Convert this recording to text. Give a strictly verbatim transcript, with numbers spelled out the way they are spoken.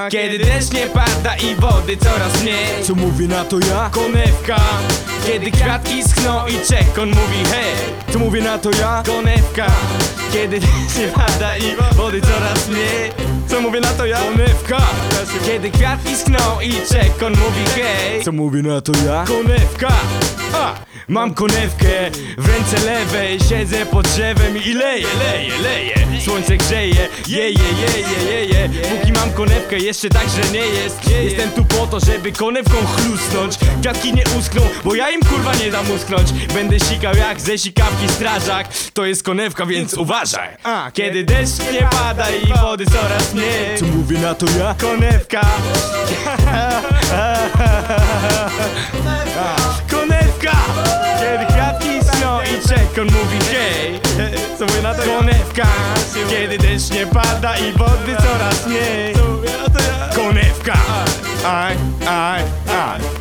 Kiedy deszcz nie pada i wody coraz mniej. Co mówi na to ja? Konewka. Kiedy kwiatki schną i czekon mówi hej. Co mówi na to ja? Konewka. Kiedy deszcz nie pada i wody coraz mniej. Co mówi na to ja? Konewka. Kiedy kwiatki schną i czekon mówi hej. Co mówi na to ja? Konewka. A, mam konewkę w ręce lewej. Siedzę pod drzewem i leję, leję, leję. Słońce grzeje, jeje, jeje, jeje. Póki mam konewkę, jeszcze tak, że nie jest. Jestem tu po to, żeby konewką chlusnąć. Kwiatki nie uschną, bo ja im kurwa nie dam uschnąć. Będę sikał jak ze sikawki strażak. To jest konewka, więc uważaj. A, kiedy deszcz nie pada i wody coraz mniej. Co mówi na to ja? Konewka. Konewka. Kiedy kwiatki śnią i czekon mówi hej. Co mówi na to ja? Konewka. Kiedy deszcz nie pada i wody coraz mniej. Co mówi na to ja? Konewka. Aj, aj, aj.